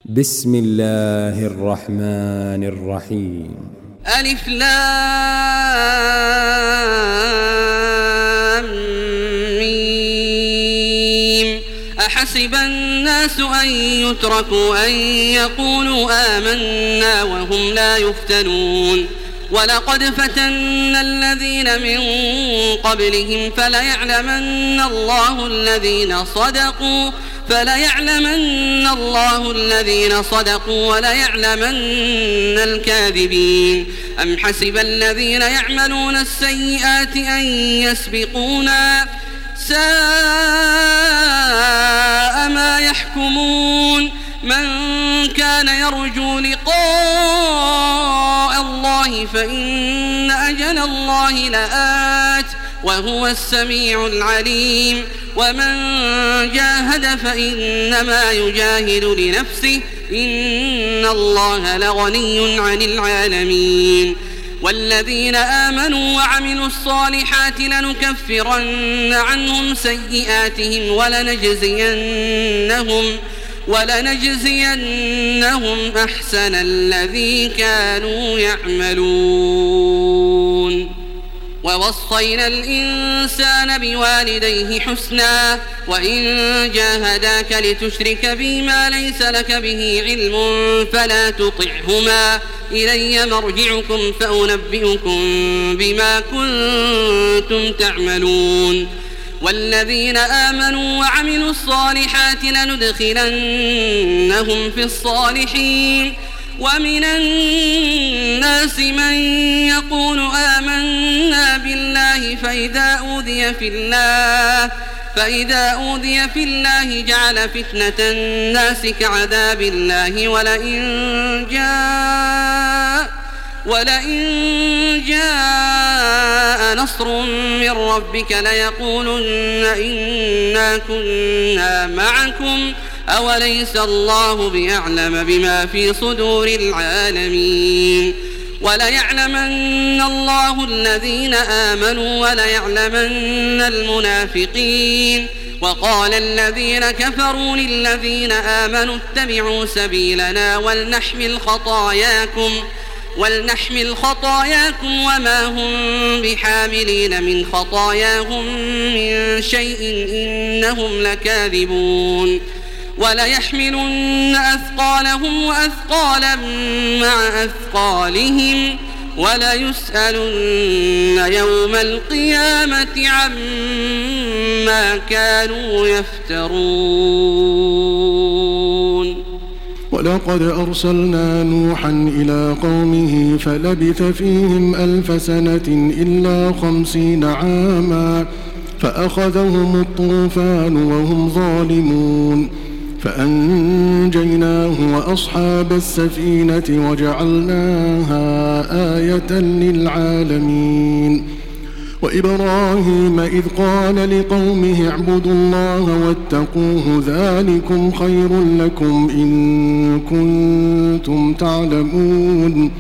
بسم الله الرحمن الرحيم. ألف لام ميم. أحسب الناس أن يتركوا أن يقولوا آمنا وهم لا يفتنون ولقد فتنا الذين من قبلهم فليعلمن الله الذين صدقوا وليعلمن الكاذبين. أم حسب الذين يعملون السيئات أن يسبقونا ساء ما يحكمون. من كان يرجو لقاء الله فإن أجل الله لآت وهو السميع العليم. ومن جاهد فإنما يجاهد لنفسه إن الله لغني عن العالمين. والذين آمنوا وعملوا الصالحات لنكفرن عنهم سيئاتهم ولنجزينهم أحسن الذي كانوا يعملون. ووصينا الإنسان بوالديه حسنا وإن جاهداك لتشرك بي ما ليس لك به علم فلا تطعهما إلي مرجعكم فأنبئكم بما كنتم تعملون. والذين آمنوا وعملوا الصالحات لندخلنهم في الصالحين. ومن الناس من يقول آمنا بالله فإذا أوذي في الله جعل فتنة الناس كعذاب الله ولئن جاء نصر من ربك ليقولن إنا كنا معكم أوليس الله بأعلم بما في صدور العالمين. وليعلمن الله الذين آمنوا وليعلمن المنافقين. وقال الذين كفروا للذين آمنوا اتبعوا سبيلنا ولنحمل خطاياكم وما هم بحاملين من خطاياهم من شيء إنهم لكاذبون. وليحملن أثقالهم وأثقالا مع أثقالهم وليسألن يوم القيامة عما كانوا يفترون. ولقد أرسلنا نوحا إلى قومه فلبث فيهم 1000 سنة إلا 50 عاما فأخذهم الطوفان وهم ظالمون فأنجيناه وأصحاب السفينة وجعلناها آية للعالمين. وإبراهيم إذ قال لقومه اعبدوا الله واتقوه ذلكم خير لكم إن كنتم تعلمون.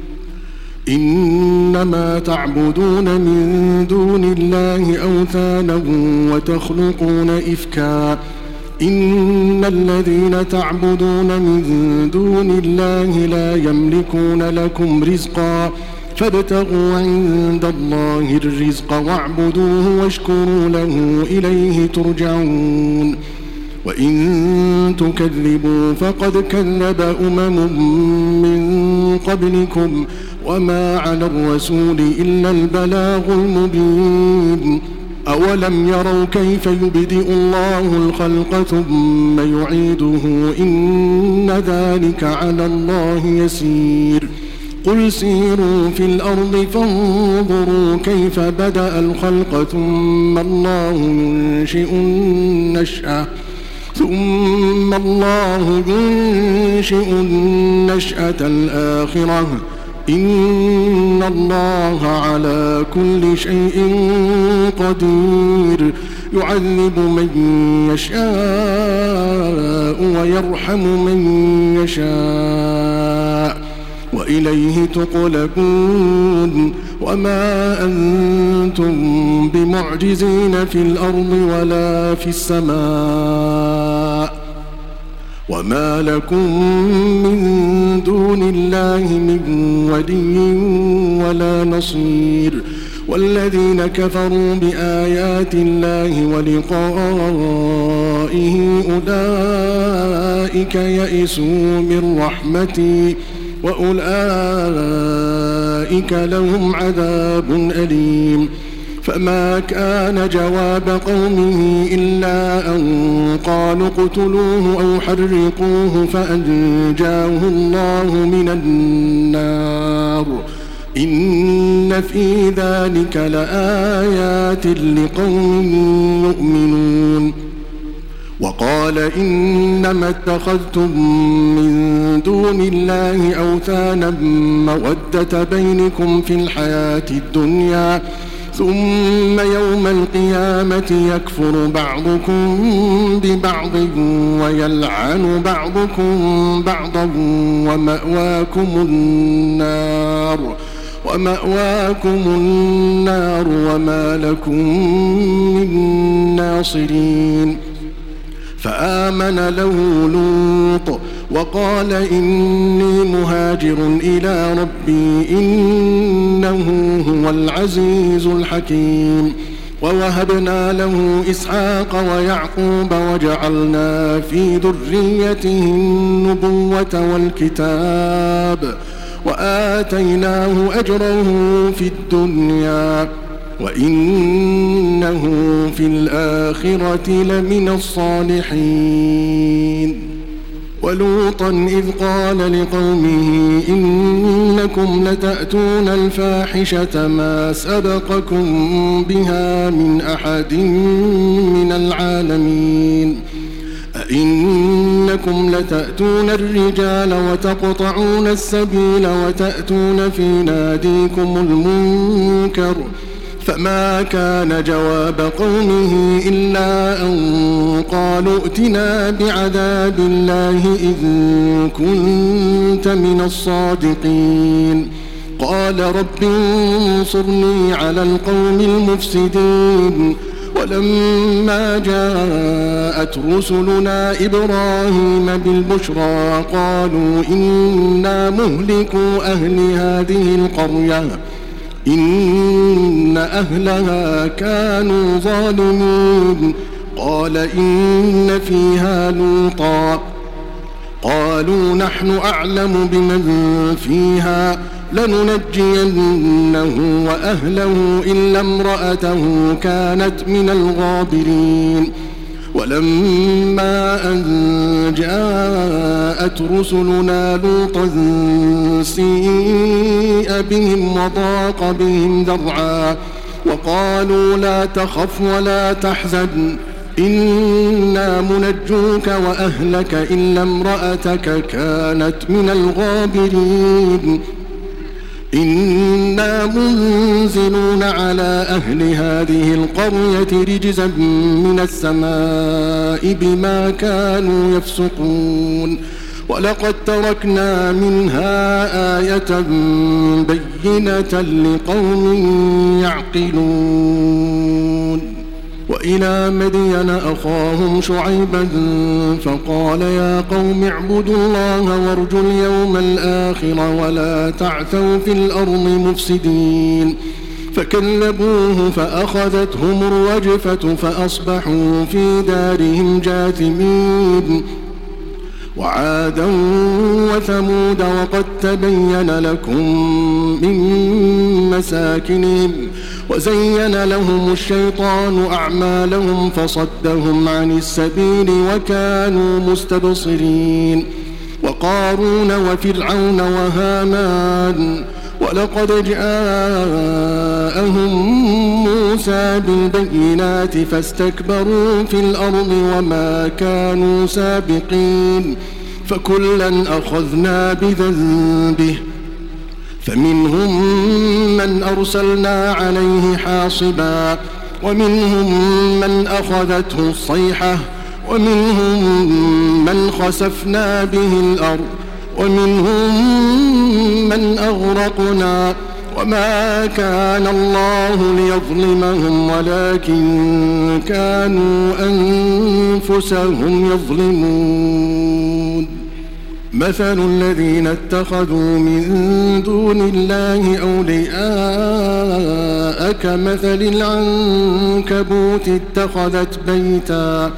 إنما تعبدون من دون الله أوثانا وتخلقون إفكا إن الذين تعبدون من دون الله لا يملكون لكم رزقا فابتغوا عند الله الرزق واعبدوه واشكروا له إليه ترجعون. وإن تكذبوا فقد كذب من قبلكم وما على الرسول إلا البلاغ المبين. أولم يروا كيف يبدئ الله الخلق ثم يعيده إن ذلك على الله يسير. قل سيروا في الأرض فانظروا كيف بدأ الخلق ثم الله ينشئ النشأة الآخرة إن الله على كل شيء قدير. يعذب من يشاء ويرحم من يشاء وإليه تقلبون. وما أنتم بمعجزين في الأرض ولا في السماء وما لكم من دون الله من ولي ولا نصير والذين كفروا بآيات الله ولقائه أولئك يئسوا من رحمتي وأولئك لهم عذاب أليم فما كان جواب قومه إلا أن قالوا اقتلوه أو حرقوه فأنجاه الله من النار إن في ذلك لآيات لقوم يؤمنون وقال إنما اتخذتم من دون الله أوثانا مودة بينكم في الحياة الدنيا ثم يوم القيامة يكفر بعضكم ببعض ويلعن بعضكم بعضا ومأواكم النار وما لكم من ناصرين فآمن له لوط وقال إني مهاجر إلى ربي إنه هو العزيز الحكيم ووهبنا له إسحاق ويعقوب وجعلنا في ذريته النبوة والكتاب وآتيناه أجره في الدنيا وإنه في الآخرة لمن الصالحين ولوطا إذ قال لقومه إنكم لتأتون الفاحشة ما سبقكم بها من أحد من العالمين أئنكم لتأتون الرجال وتقطعون السبيل وتأتون في ناديكم المنكر فما كان جواب قومه إلا أن قالوا ائتنا بعذاب الله إن كنت من الصادقين قال رب انصرني على القوم المفسدين ولما جاءت رسلنا إبراهيم بالبشرى قالوا إنا مهلكوا أهل هذه القرية إن أهلها كانوا ظالمين قال إن فيها لوطا قالوا نحن أعلم بمن فيها لننجينه وأهله إلا امرأته كانت من الغابرين ولما أن جاءت رسلنا لوطا سيء بهم وضاق بهم ذرعا وقالوا لا تخف ولا تحزن إنا منجوك وأهلك إلا امرأتك كانت من الغابرين إنا منزلون على أهل هذه القرية رجزا من السماء بما كانوا يفسقون ولقد تركنا منها آية بينة لقوم يعقلون وإلى مدين أخاهم شعيبا فقال يا قوم اعبدوا الله وارجوا اليوم الآخر ولا تعثوا في الأرض مفسدين فكذبوه فأخذتهم الرجفة فأصبحوا في دارهم جاثمين وعادا وثمود وقد تبين لكم من مساكنهم وزين لهم الشيطان أعمالهم فصدهم عن السبيل وكانوا مستبصرين وقارون وفرعون وهامان ولقد جاءهم موسى بالبينات فاستكبروا في الأرض وما كانوا سابقين فكلا أخذنا بذنبه فمنهم من أرسلنا عليه حاصبا ومنهم من أخذته الصيحة ومنهم من خسفنا به الأرض ومنهم من أغرقنا وما كان الله ليظلمهم ولكن كانوا أنفسهم يظلمون. مثل الذين اتخذوا من دون الله أولياء كمثل العنكبوت اتخذت بيتا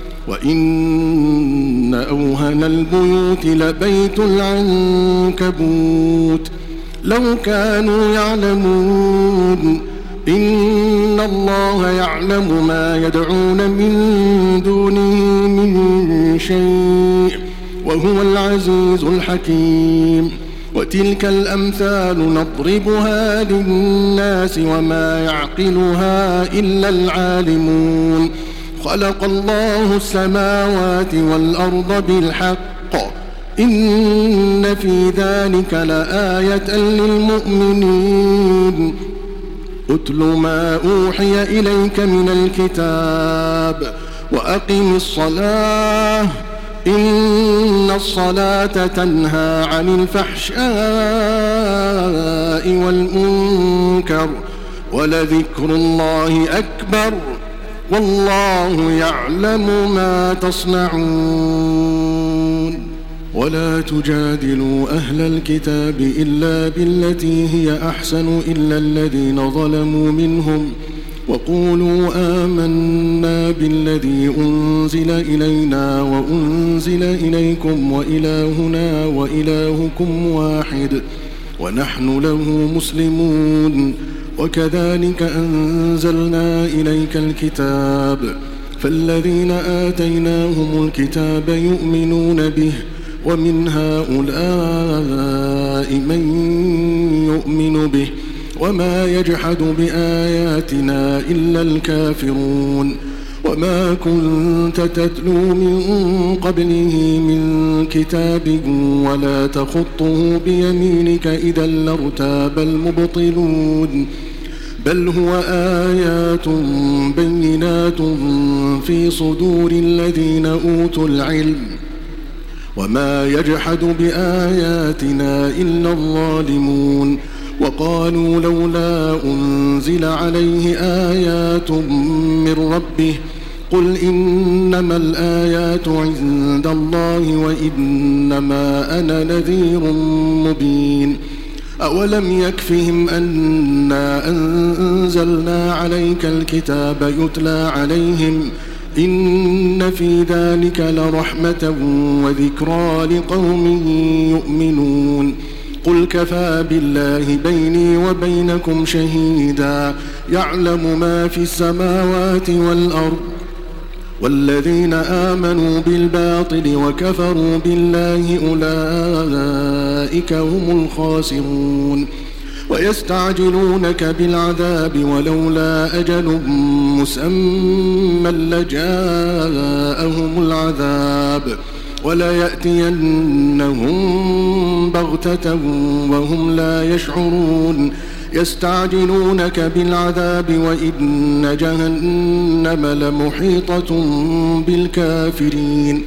وإن أوهن البيوت لبيت العنكبوت لو كانوا يعلمون. إن الله يعلم ما يدعون من دونه من شيء وهو العزيز الحكيم. وتلك الأمثال نضربها للناس وما يعقلها إلا العالمون. خلق الله السماوات والأرض بالحق إن في ذلك لآية للمؤمنين. أتل ما أوحي إليك من الكتاب وأقم الصلاة إن الصلاة تنهى عن الفحشاء والمنكر ولذكر الله أكبر والله يعلم ما تصنعون. ولا تجادلوا أهل الكتاب إلا بالتي هي أحسن إلا الذين ظلموا منهم وقولوا آمنا بالذي أنزل إلينا وأنزل إليكم وإلهنا وإلهكم واحد ونحن له مسلمون. وكذلك أنزلنا إليك الكتاب فالذين آتيناهم الكتاب يؤمنون به ومن هؤلاء من يؤمن به وما يجحد بآياتنا إلا الكافرون. وما كنت تتلو من قبله من كتاب ولا تخطه بيمينك إذا لارتاب المبطلون. بل هو آيات بينات في صدور الذين أوتوا العلم وما يجحد بآياتنا إلا الظالمون. وقالوا لولا أنزل عليه آيات من ربه قل إنما الآيات عند الله وإنما أنا نذير مبين. أولم يكفهم أنا أنزلنا عليك الكتاب يتلى عليهم إن في ذلك لرحمة وذكرى لقوم يؤمنون. قل كفى بالله بيني وبينكم شهيدا يعلم ما في السماوات والأرض. والذين آمنوا بالباطل وكفروا بالله أولئك هم الخاسرون. ويستعجلونك بالعذاب ولولا أجل مسمى لجاءهم العذاب وليأتينهم بغتة وهم لا يشعرون. يستعجلونك بالعذاب وإن جهنم لمحيطة بالكافرين.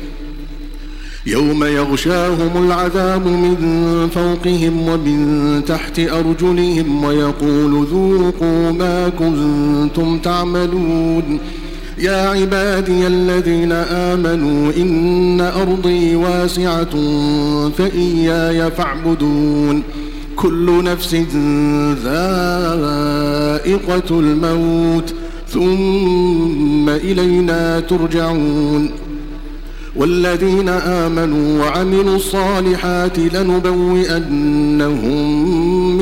يوم يغشاهم العذاب من فوقهم ومن تحت أرجلهم ويقول ذوقوا ما كنتم تعملون. يا عبادي الذين آمنوا إن أرضي واسعة فإياي فاعبدون. كل نفس ذائقة الموت ثم إلينا ترجعون. والذين آمنوا وعملوا الصالحات لنبوئنهم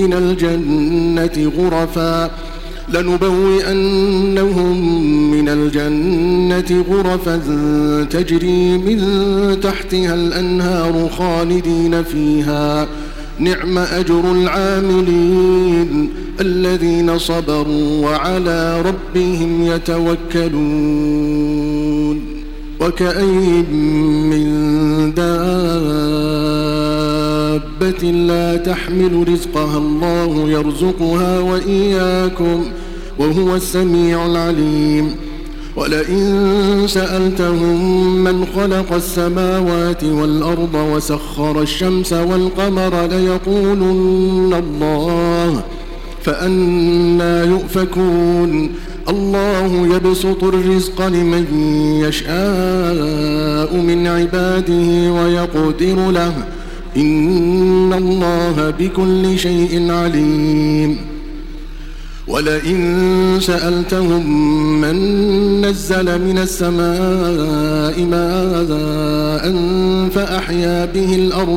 من الجنة غرفا تجري من تحتها الأنهار خالدين فيها نعم أجر العاملين الذين صبروا وعلى ربهم يتوكلون. وكأين من دابة لا تحمل رزقها الله يرزقها وإياكم وهو السميع العليم. ولئن سألتهم من خلق السماوات والأرض وسخر الشمس والقمر ليقولن الله فأنى يؤفكون الله يبسط الرزق لمن يشاء من عباده ويقدر له إن الله بكل شيء عليم ولئن سألتهم من نزل من السماء ماء فأحيا به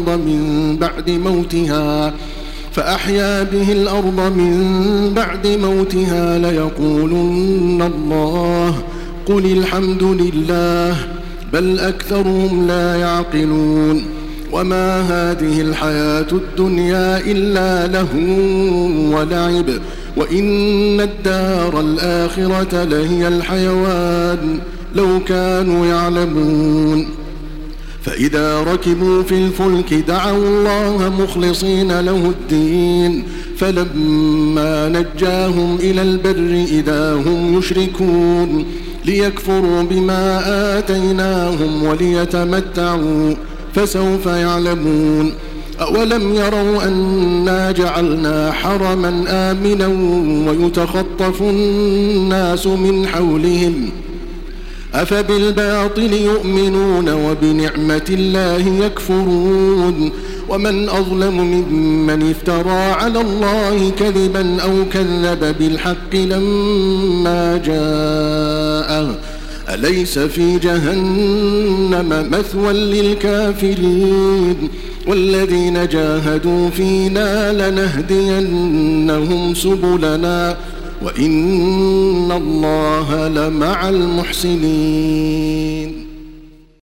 الأرض من بعد موتها ليقولن الله قل الحمد لله بل أكثرهم لا يعقلون وما هذه الحياة الدنيا إلا لهو ولعب وإن الدار الآخرة لهي الحيوان لو كانوا يعلمون فإذا ركبوا في الفلك دعوا الله مخلصين له الدين فلما نجاهم إلى البر إذا هم يشركون ليكفروا بما آتيناهم وليتمتعوا فسوف يعلمون أولم يروا أنا جعلنا حرما آمنا ويتخطف الناس من حولهم أفبالباطل يؤمنون وبنعمة الله يكفرون ومن أظلم ممن افترى على الله كذبا أو كذب بالحق لما جاءه أليس في جهنم مثوى للكافرين والذين جاهدوا فينا لنهدينهم سبلنا وإن الله لمع المحسنين